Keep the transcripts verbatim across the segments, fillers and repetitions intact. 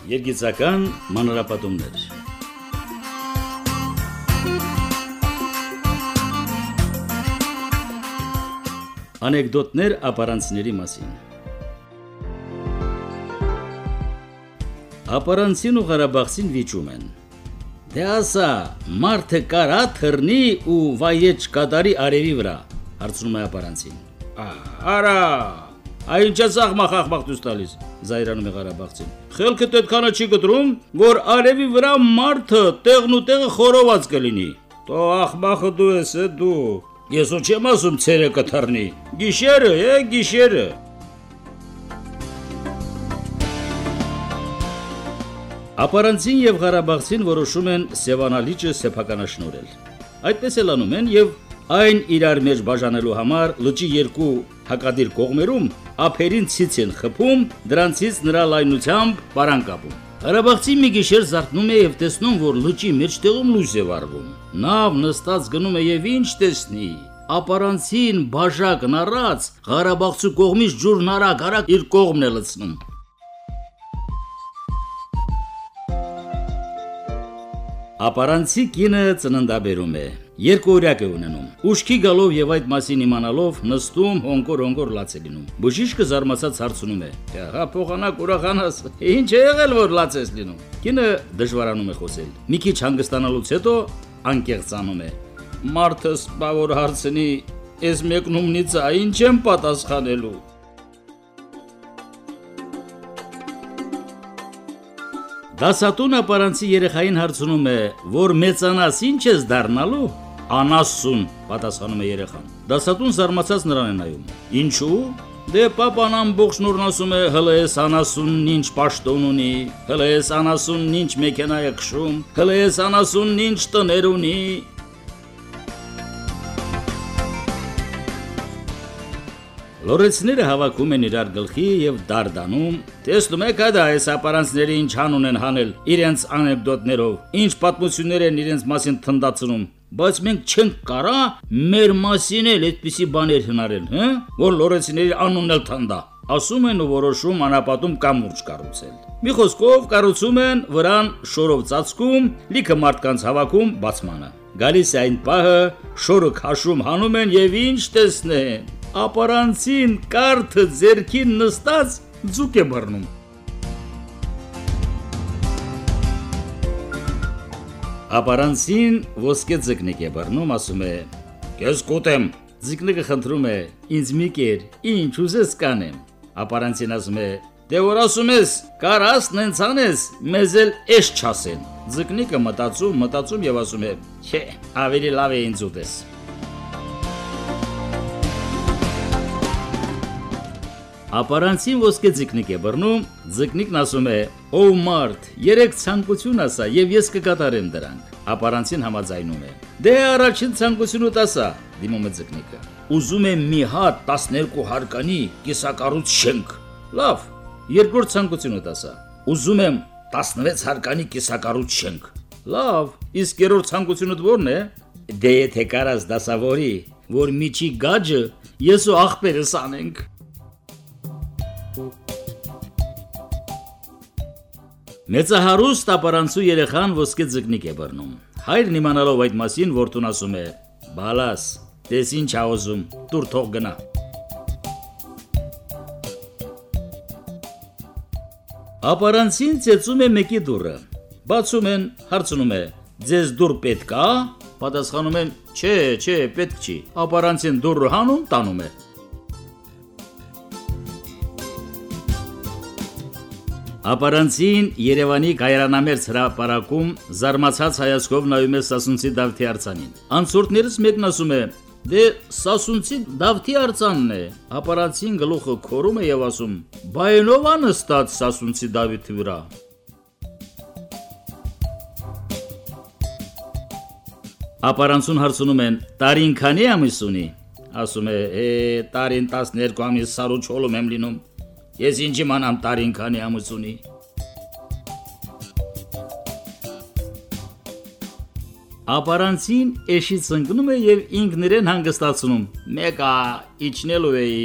Երգիծական մանրապատումներ։ Անեկդոտներ ապարանցիների մասին։ Ապարանցին ու Ղարաբաղցին վիճում են։ Դե ասա, մարդը կարա թռնի ու վայեջ կատարի արևի վրա, հարցնում է ապարանցին։ Արա, այ ինչ է սաղմախախմախ դուս տալիս, զայրանում է Ղարաբաղցին։ Խելքդ այդքանը չի գտրում, որ արևի վրա մարդը տեղն ու տեղը խորոված կլինի։ Տո ախմախը դու ես, է դու։ Ես ու չեմ ասում ցերը կթռնի։ Գիշերը, է, գիշերը։ Ապարանցին եւ Ղարաբաղցին որոշում են Սևանա լիճը սեփականաշնորհել։ Այդպես էլ անում են եւ այն իրար մեջ բաժանելու համար լճի երկու հակադիր կողմերում ափերին ցից են խփում, դրանցից նրա լայնությամբ պարան կապում։ Ղարաբաղցին մի գիշեր զարթնում է եւ տեսնում, որ լճի մեջտեղում լույս է վառվում։ Նավ նստած գնում է եւ ինչ տեսնի։ Ապարանցին բաժակն առած Ղարաբաղցու կողմից ջուրն արագ-արագ իր կողմն է լցնում։ Ապարանցի կինը ծննդաբերում է, երկու օրյակ է ունենում։ Ուշքի գալով եւ այդ մասին իմանալով նստում հոնկոր-հոնկոր լաց է լինում։ Բժիշկը զարմացած հարցնում է. «Հա, փոխանակ ուրախանաս, ինչ է եղել, որ լաց ես լինում»։ Կինը դժվարանում է խոսել։ Մի քիչ հանգստանալուց հետո անկեղծանում է. «Մարդս բա որ հարցնի, ես մեկնումնից ա ինչ եմ պատասխանելու»։ Դասատուն ապարանցի երեխային հարցնում է, որ մեծանաս ինչ ես դառնալու։ Անասուն, պատասխանում է երեխան։ Դասատուն զարմացած նրան է նայում։ Ինչու՞։ Դե պապան ամբողջ նորն ասում է, հələ ես անասունն ինչ պաշտոն ունի, հələ ես անասունն ինչ մեքենա է քշում, հələ ես անասունն ինչ տներ ունի։ Լորեցները հավաքում են իրար գլխի եւ դարդանում, տեսնում եք հա դա այս ապարանցիների ինչ անուն են հանել իրենց անեկդոտներով, ինչ պատմություններ են իրենց մասին թնդացնում, բայց մենք չենք կարա մեր մասին էլ այդպիսի բաներ հնարել, հա, որ լորեցիների անունն էլ թնդա։ Ասում են ու որոշում անապատում կամուրջ կառուցել։ Մի խոսքով կառուցում են վրան շորով ծածկում, լիքը մարդկանց հավաքում բացմանը։ Գալիս է այն պահը, շորը քաշում հանում են եւ ինչ տեսնեն։ Ապարանցին կարթը ձերքին նստած ձուկ է բռնում։ Ապարանցին ոսկե ձկնիկ է բռնում, ասում է. «Քեզ կուտեմ»։ Ձկնիկը խնդրում է. «Ինձ մի կեր, ինչ ուզես կանեմ»։ Ապարանցին ասում է. «Դե որ ասում ես, կարաս նենց անես, մեզ էլ էս չասեն»։ Ձկնիկը մտածում, մտածում եւ ասում է. «Չէ, ավելի լավ է ինձ ուտես»։ Ապարանցին ոսկե ձկնիկ է բռնում, ձկնիկն ասում է. «Ով մարդ, երեք ցանկություն ասա եւ ես կկատարեմ դրանք»։ Ապարանցին համաձայնում է։ Դե առաջին ցանկությունդ ասա, դիմում է ձկնիկը։ Ուզում եմ մի հատ տասներկու հարկանի կիսակառույց շենք։ Լավ, երկրորդ ցանկությունդ ասա։ Ուզում եմ տասնվեց հարկանի կիսակառույց շենք։ Լավ, իսկ երրորդ ցանկությունդ ո՞րն է։ Դե եթե կարաս դասավորի, որ միջի գաջը ես ու աղբերս անենք։ Մեծահարուստ ապարանցու երեխան ոսկե ձկնիկ է բռնում։ Հայրն իմանալով այդ մասին որդուն ասում է. «Բալաս, տես ինչ ա ուզում, տուր թող գնա»։ Ապարանցին ծեծում է մեկի դուռը։ Բացում են, հարցնում է. «Ձեզ դուռ պետք ա»։ Պատասխանում են. «Չէ, չէ, պետք չի»։ Ապարանցին դուռը հանում, տանում է։ Ապարանցին Երևանի Կայարանամերձ հրապարակում զարմացած հայացքով նայում է Սասունցի Դավթի արձանին։ Անցորդներից մեկն ասում է. «Դե Սասունցի Դավթի արձանն է»։ Ապարանցին գլուխը քորում է եւ ասում. «Բայենով ա նստած Սասունցի Դավթի վրա»։ Ապարանցուն հարցնում են. «Տարին քանի ամիս ունի»։ Ասում է. «Է, տարին տասներկու ամիս սարու չոլում եմ լինում։ Ես ինչ իմանամ տարին քանի ամիս ունի»։ Ապարանցին էշից ընկնում է եւ ինքն իրեն հանգստացնում։ Մեկա իջնելու էի։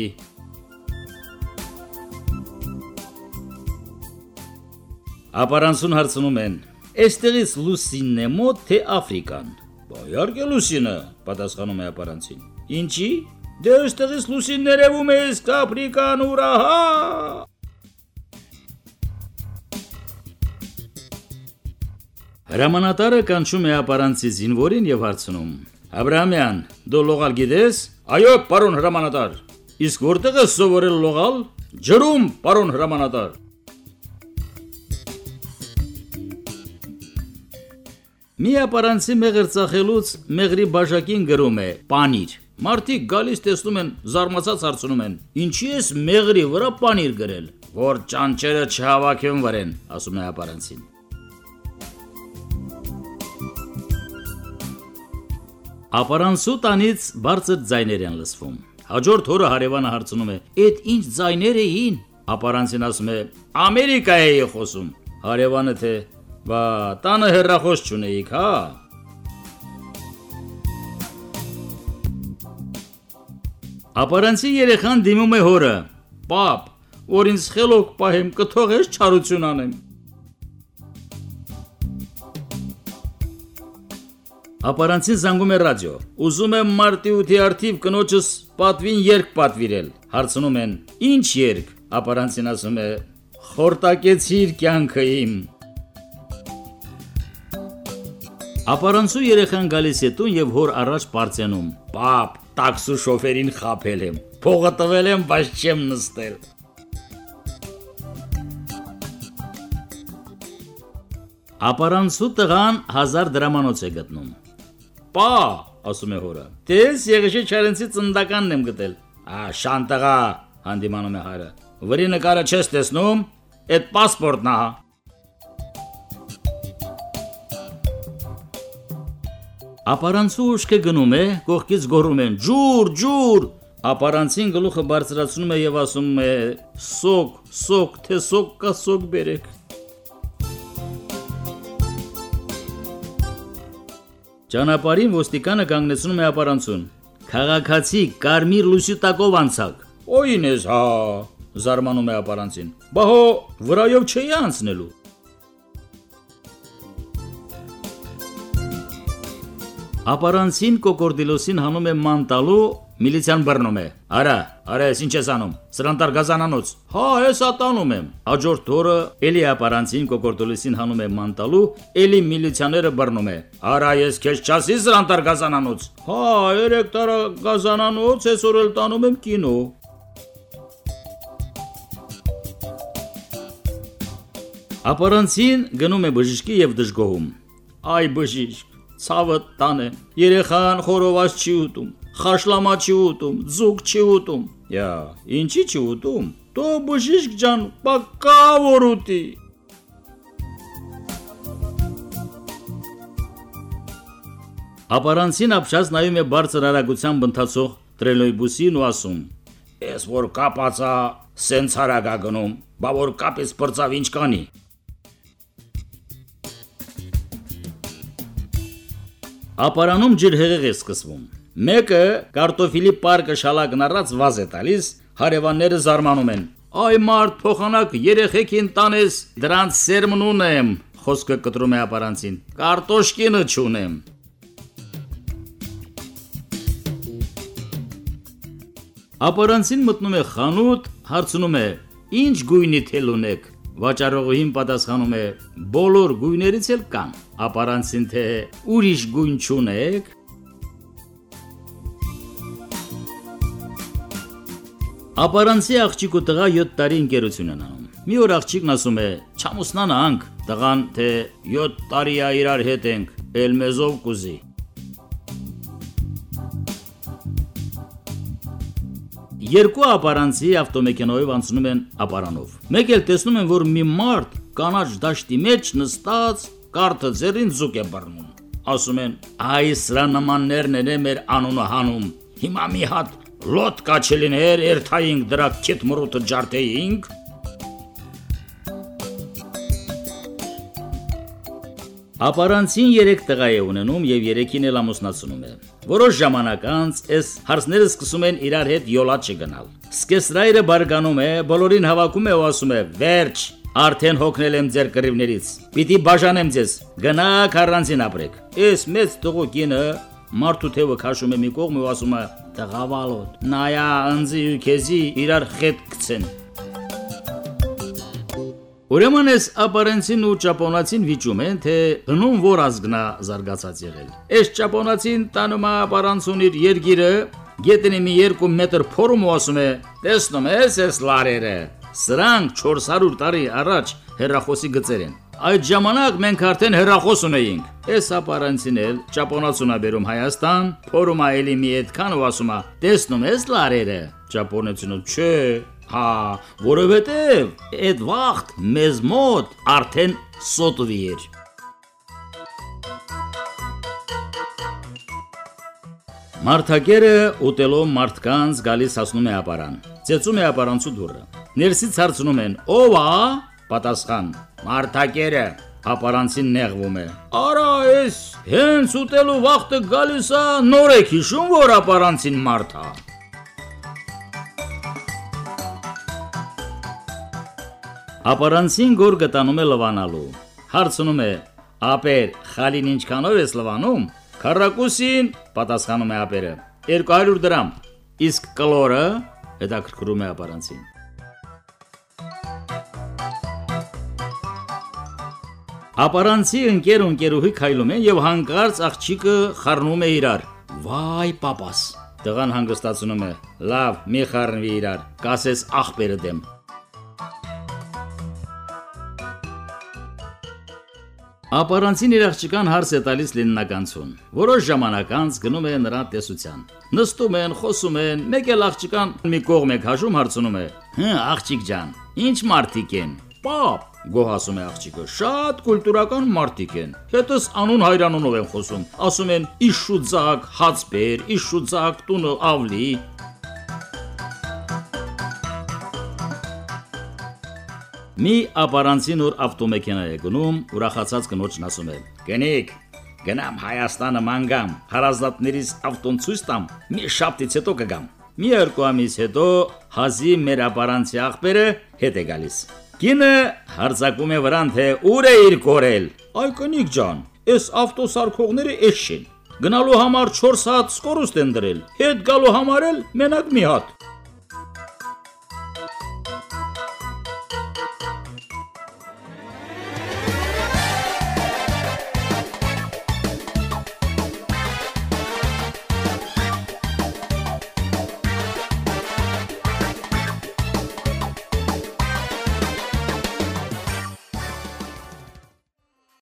Ապարանցուն հարցնում են. «Էստեղից լուսինն է մոտ, թե Աֆրիկան»։ «Իհարկե լուսինը», պատասխանում է ապարանցին։ «Ինչի՞։ Դե էստեղից լուսինն երևում է, իսկ Աֆրիկան ուրահա»։ Հրամանատարը կանչում է ապարանցի զինվորին եւ հարցնում. «Աբրահամյան, դու լողալ գիտես»։ «Այո, պարոն հրամանատար»։ «Իսկ որտեղ ես սովորել լողալ»։ «Ջրում, պարոն հրամանատար»։ Մի ապարանցի մեղր ծախելուց մեղրի բաժակին գրում է պանիր։ Մարդիկ գալիս տեսնում են, զարմացած հարցնում են. «Ինչի ես մեղրի վրա պանիր գրել»։ «Որ ճանճերը չհավաքեն վրեն», ասում է ապարանցին։ Ապարանցու տանից բարձր ձայներ են լսվում։ Հաջորդ օրը հարևանը հարցնում է. «Էդ ինչ ձայներ էին»։ Ապարանցին ասում է. «Ամերիկա էի խոսում»։ Հարևանը թե «Բա տանը հեռախոս չունեիք, հա»։ Ապարանցի երեխան դիմում է հորը. «Պապ, որ ինձ խելոք պահեմ, կթողես չարություն անեմ»։ Ապարանցին զանգում է ռադիո։ «Ուզում եմ մարտի ութի արդիվ կնոջս պատվին երգ պատվիրել»։ Հարցնում են. «Ինչ երգ»։ Ապարանցին ասում է. «Խորտակեցիր կյանքը իմ»։ Ապարանցու երեխան գալիս է տուն եւ հոր առաջ պարծենում. «Պապ, տաքսու շոֆերին խաբել եմ, փողը տվել եմ, բայց չեմ նստել»։ Ապարանցու տղան հազար դրամանոց է գտնում։ «Պա», ասում է հորը, «տես Եղիշե Չարենցի ծննդականն եմ գտել»։ «Ա, շան տղա», հանդիմանում է հայրը, «վրի նկարը չես տեսնում, էդ պասպորտն ա»։ Ապարանցու ուշքը գնում է, կողքից գոռում են. «Ջուր, ջուր»։ Ապարանցին գլուխը բարձրացնում է եւ ասում է. «Սոկ, սոկ, թե սոկ կա, սոկ բերեք»։ Ճանապարհին ոստիկանը կանգնեցնում է ապարանցուն։ «Քաղաքացի կարմիր լույսի տակով անցակ»։ «Օին ես, հա», զարմանում է ապարանցին։ «Բա հո վրայով չէի անցնելու»։ Ապարանցին կոկորդիլոսին հանում է ման տալու, միլիցիան բռնում է։ «Արա, արա, ես ինչ ես անում»։ «Սրանտար գազանանոց»։ «Հա, ես ատանում եմ»։ Հաջորդ օրը էլի ապարանցին կոկորդիլոսին հանում է ման տալու, էլի միլիցիաները բռնում է։ «Արա, ես քեզ չասի սրանտար գազանանոց»։ «Հա, երեք տարա գազանանոց, այսօր էլ տանում եմ կինո»։ Ապարանցին գնում է բժիշկի եւ դժգոհում. «Այ բժիշկ, ցավը տանը, երեխան խորոված չի ուտում, խաշլամա չի ուտում, ձուկ չի ուտում»։ «Յա, ինչի չի ուտում»։ «Դո բժիշկ ջան, պակա որ ուտի»։ Ապարանցին ապշած նայում է բարձր արագությամբ ընթացող տրոլեյբուսին ու ասում. «Ես որ կապածա, սենց արագ ա գնում, բա որ կապից պրծավ ինչ կանի»։ Ապարանում ջրհեղեղ է սկսվում։ Մեկը կարտոֆիլի պարկը շալակն առած վազ է տալիս, հարևանները զարմանում են. «Այ մարդ փոխանակ երեխեքին տանես, դրանց սերմն ունեմ», խոսքը կտրում է ապարանցին։ «Կարտոշկինը չունեմ»։ Ապարանցին մտնում է խանութ, հարցնում է. «Ինչ գույնի թել ունեք»։ Վաճառողին պատասխանում է. «Բոլոր գույներից էլ կան»։ Ապարանցին թե ուրիշ գույն չունեք։ Ապարանցի աղջիկ ու տղա յոթ տարի ընկերություն են անում։ Մի օր աղջիկն ասում է. «Չամուսնանանք»։ Տղան թե յոթ տարի ա իրար հետ ենք, էլ մեզով կուզի։ Երկու ապարանցի ավտոմեքենայով անցնում են ապարանով։ Մեկ էլ տեսնում են, որ մի մարդ կանաչ դաշտի մեջ նստած կարթը ձեռին ձուկ է բռնում։ Ասում են. «Այ սրա նմաններն են մեր անունը հանում։ Հիմա մի հատ լոտ կաչելիներ երթայինք դրա քիթ մռութը ջարդեինք»։ Ապարանցին երեք տղա է ունենում եւ երեքին էլ ամուսնացնում է։ Որոշ ժամանակ անց այս հարցները սկսում են իրար հետ յոլա չգնալ։ Սկեսրայրը բարգանում է, բոլորին հավաքում է ու ասում է. «Վերջ, Արդեն հոգնել եմ ձեր կռիվներից։ Պիտի բաժանեմ ձեզ։ Գնաք առանձին ապրեք։ Էս մեծ տղու կինը մարդու թևը քաշում է մի կողմ ու ասում է. «Տղավալոտ, նայա ընձի ու քեզի իրար խետ գցեն»։ Ուրեմն էս ապարանցին ու ճապոնացին վիճում են, թե հնում որ ազգնա զարգացած եղել։ Էս ճապոնացին տանում է ապարանցուն իր երգիրը, գետնի մի երկու մետր փորում ու ասում է. «Տեսնում ես էս լարերը, սրանք չորս հարյուր տարի առաջ հեռախոսի գծեր են։ Այդ ժամանակ մենք արդեն հեռախոս ունեինք»։ Էս ապարանցին էլ ճապոնացուն է բերում Հայաստան, փորում է էլի մի այդքան ու ասում է. «Տեսնում ես լարերը»։ Ճապոնացինը. «Չէ, հա, որովհետև այդ վաղտ մեզ մոտ արդեն սոտվի էր»։ Մարդակերը ուտելով մարդկանց գալիս հասնում է ապարան։ Ծեծում է ապարանցու դուռը։ Ներսից հարցնում են. «Ո՞վ է»։ Պատասխան. «Մարդակերը»։ Ապարանցին նեղվում է. «Արա, էս հենց ուտելու վաղտը գալիս է, նոր եք հիշում, որ ապարանցին մարդ է»։ Ապարանցին գոր գտանում է լվանալու։ Հարցնում է. «Ապեր, խալին ինչքանով ես լվանում»։ «Քառակուսին», պատասխանում է ապերը, «երկու հարյուր դրամ»։ Իսկ կլորը, հետաքրքրում է ապարանցին։ Ապարանցի ընկեր ու ընկերուհի քայլում են եւ հանկարծ աղջիկը խառնում է իրար. «Վայ, պապաս»։ Տղան հանգստացնում է. «Լավ, մի խառնվի իրար, կասես աղբերը դեմ»։ Ապարանցին իր աղջկան հարց է տալիս Լենինականցուն։ Որոշ ժամանակ անց գնում է նրա տեսության։ Նստում են, խոսում են, մեկ էլ աղջկան մի կողմ է քաշում, հարցնում է. «Հը, աղջիկ ջան, ինչ մարդիկ են»։ «Պապ», գոհասում է աղջիկը, «շատ կուլտուրական մարդիկ են։ Հետս անուն հայրանունով են խոսում, ասում են իշուձակ, հացբեր, իշուձակ, տունը ավլի»։ Մի ապարանցին որ ավտոմեքենա է գնում, ուրախացած կնոջն ասում է. «Գնիկ, գնամ Հայաստանը մանգամ, հարազատներից ավտոն ցույց տամ, մի շաբթից հետո կգամ»։ Մի երկու ամիս հետո հազի մեր ապարանցի աղբերը հետ է գալիս։ Կինը հարցակում է վրան, թե ուր է իր կորել։ «Այ կնիկ ջան, էս ավտոսարքողները էս շեն։ Գնալու համար չորս հատ սկորուստ են դրել, հետ գալու համար էլ մենակ մի հատ»։